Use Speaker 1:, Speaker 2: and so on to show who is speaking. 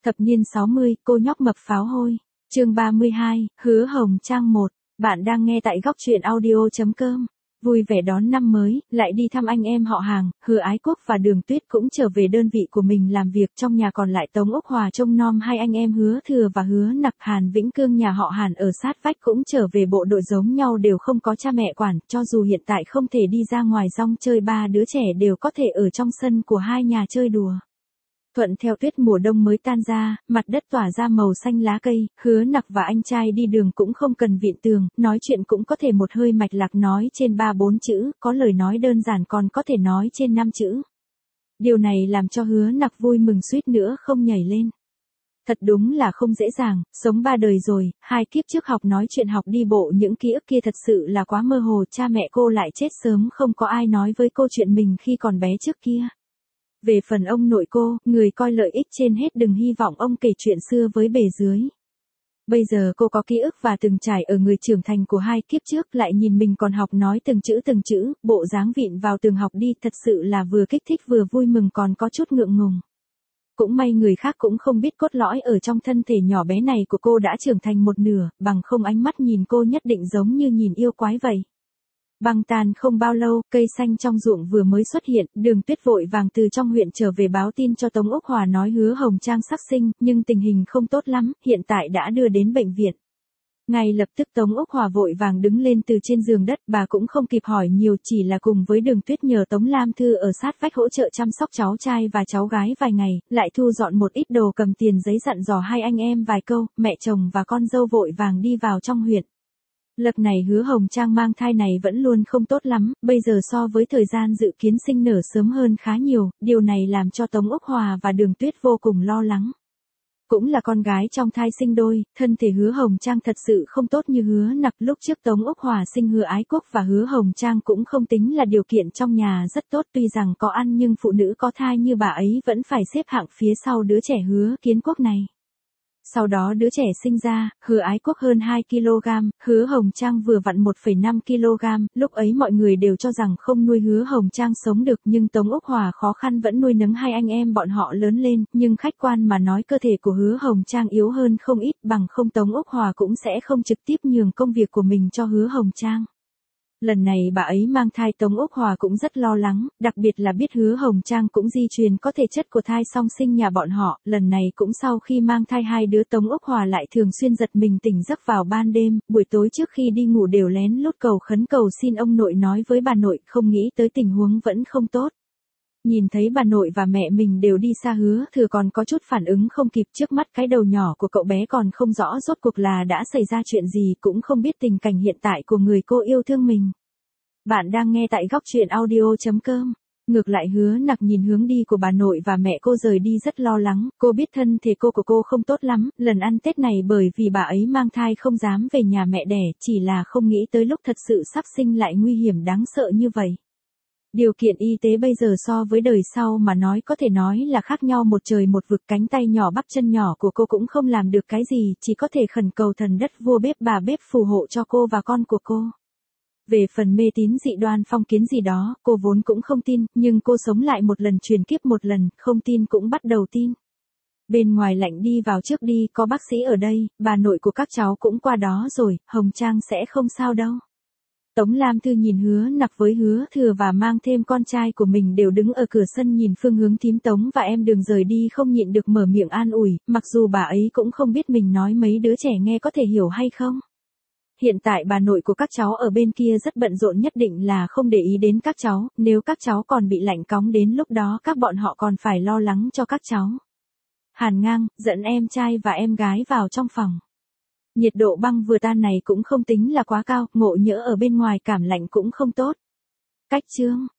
Speaker 1: Thập niên 60, cô nhóc mập pháo hôi. Chương 32, Hứa Hồng Trang 1. Bạn đang nghe tại góc truyện audio.com. Vui vẻ đón năm mới, lại đi thăm anh em họ hàng, Hứa Ái Quốc và Đường Tuyết cũng trở về đơn vị của mình làm việc, trong nhà còn lại Tống Úc Hòa trông nom hai anh em Hứa Thừa và Hứa Nặc. Hàn Vĩnh Cương nhà họ Hàn ở sát vách cũng trở về bộ đội giống nhau, đều không có cha mẹ quản, cho dù hiện tại không thể đi ra ngoài rong chơi, ba đứa trẻ đều có thể ở trong sân của hai nhà chơi đùa. Thuận theo tuyết mùa đông mới tan ra, mặt đất tỏa ra màu xanh lá cây, Hứa Nặc và anh trai đi đường cũng không cần viện tường, nói chuyện cũng có thể một hơi mạch lạc nói trên 3-4 chữ, có lời nói đơn giản còn có thể nói trên 5 chữ. Điều này làm cho Hứa Nặc vui mừng suýt nữa không nhảy lên. Thật đúng là không dễ dàng, sống 3 đời rồi, 2 kiếp trước học nói chuyện học đi bộ, những ký ức kia thật sự là quá mơ hồ, cha mẹ cô lại chết sớm, không có ai nói với cô chuyện mình khi còn bé trước kia. Về phần ông nội cô, người coi lợi ích trên hết, đừng hy vọng ông kể chuyện xưa với bề dưới. Bây giờ cô có ký ức và từng trải ở người trưởng thành của 2 kiếp trước, lại nhìn mình còn học nói từng chữ, bộ dáng vịn vào tường học đi, thật sự là vừa kích thích vừa vui mừng còn có chút ngượng ngùng. Cũng may người khác cũng không biết cốt lõi ở trong thân thể nhỏ bé này của cô đã trưởng thành một nửa, bằng không ánh mắt nhìn cô nhất định giống như nhìn yêu quái vậy. Băng tan không bao lâu, cây xanh trong ruộng vừa mới xuất hiện, Đường Tuyết vội vàng từ trong huyện trở về báo tin cho Tống Úc Hòa nói Hứa Hồng Trang sắp sinh, nhưng tình hình không tốt lắm, hiện tại đã đưa đến bệnh viện. Ngay lập tức Tống Úc Hòa vội vàng đứng lên từ trên giường đất, bà cũng không kịp hỏi nhiều, chỉ là cùng với Đường Tuyết nhờ Tống Lam Thư ở sát vách hỗ trợ chăm sóc cháu trai và cháu gái vài ngày, lại thu dọn một ít đồ, cầm tiền giấy dặn dò hai anh em vài câu, mẹ chồng và con dâu vội vàng đi vào trong huyện. Lần này Hứa Hồng Trang mang thai này vẫn luôn không tốt lắm, bây giờ so với thời gian dự kiến sinh nở sớm hơn khá nhiều, điều này làm cho Tống Úc Hòa và Đường Tuyết vô cùng lo lắng. Cũng là con gái trong thai sinh đôi, thân thể Hứa Hồng Trang thật sự không tốt như Hứa Nặc. Lúc trước Tống Úc Hòa sinh Hứa Ái Quốc và Hứa Hồng Trang cũng không tính là điều kiện trong nhà rất tốt, tuy rằng có ăn nhưng phụ nữ có thai như bà ấy vẫn phải xếp hạng phía sau đứa trẻ Hứa Kiến Quốc này. Sau đó đứa trẻ sinh ra, Hứa Ái Quốc hơn 2 kg, Hứa Hồng Trang vừa vặn 1,5 kg, lúc ấy mọi người đều cho rằng không nuôi Hứa Hồng Trang sống được, nhưng Tống Úc Hòa khó khăn vẫn nuôi nấng hai anh em bọn họ lớn lên, nhưng khách quan mà nói cơ thể của Hứa Hồng Trang yếu hơn không ít, bằng không Tống Úc Hòa cũng sẽ không trực tiếp nhường công việc của mình cho Hứa Hồng Trang. Lần này bà ấy mang thai, Tống Úc Hòa cũng rất lo lắng, đặc biệt là biết Hứa Hồng Trang cũng di truyền có thể chất của thai song sinh nhà bọn họ, lần này cũng sau khi mang thai hai đứa Tống Úc Hòa lại thường xuyên giật mình tỉnh giấc vào ban đêm, buổi tối trước khi đi ngủ đều lén lút cầu khấn cầu xin ông nội nói với bà nội, không nghĩ tới tình huống vẫn không tốt. Nhìn thấy bà nội và mẹ mình đều đi xa, Hứa Thừa còn có chút phản ứng không kịp, trước mắt cái đầu nhỏ của cậu bé còn không rõ rốt cuộc là đã xảy ra chuyện gì, cũng không biết tình cảnh hiện tại của người cô yêu thương mình. Bạn đang nghe tại góc truyện audio.com. Ngược lại Hứa Nặc nhìn hướng đi của bà nội và mẹ cô rời đi rất lo lắng, cô biết thân thể cô của cô không tốt lắm, lần ăn Tết này bởi vì bà ấy mang thai không dám về nhà mẹ đẻ, chỉ là không nghĩ tới lúc thật sự sắp sinh lại nguy hiểm đáng sợ như vậy. Điều kiện y tế bây giờ so với đời sau mà nói có thể nói là khác nhau một trời một vực, cánh tay nhỏ bắp chân nhỏ của cô cũng không làm được cái gì, chỉ có thể khẩn cầu thần đất vua bếp bà bếp phù hộ cho cô và con của cô. Về phần mê tín dị đoan phong kiến gì đó, cô vốn cũng không tin, nhưng cô sống lại một lần truyền kiếp một lần, không tin cũng bắt đầu tin. Bên ngoài lạnh đi vào trước đi, có bác sĩ ở đây, bà nội của các cháu cũng qua đó rồi, Hồng Trang sẽ không sao đâu. Tống Lam Thư nhìn Hứa Nặc với Hứa Thừa và mang thêm con trai của mình đều đứng ở cửa sân nhìn phương hướng thím Tống và em Đường rời đi, không nhịn được mở miệng an ủi, mặc dù bà ấy cũng không biết mình nói mấy đứa trẻ nghe có thể hiểu hay không. Hiện tại bà nội của các cháu ở bên kia rất bận rộn, nhất định là không để ý đến các cháu, nếu các cháu còn bị lạnh cóng đến lúc đó các bọn họ còn phải lo lắng cho các cháu. Hàn Ngang, dẫn em trai và em gái vào trong phòng. Nhiệt độ băng vừa tan này cũng không tính là quá cao, ngộ nhỡ ở bên ngoài cảm lạnh cũng không tốt. Cách chương.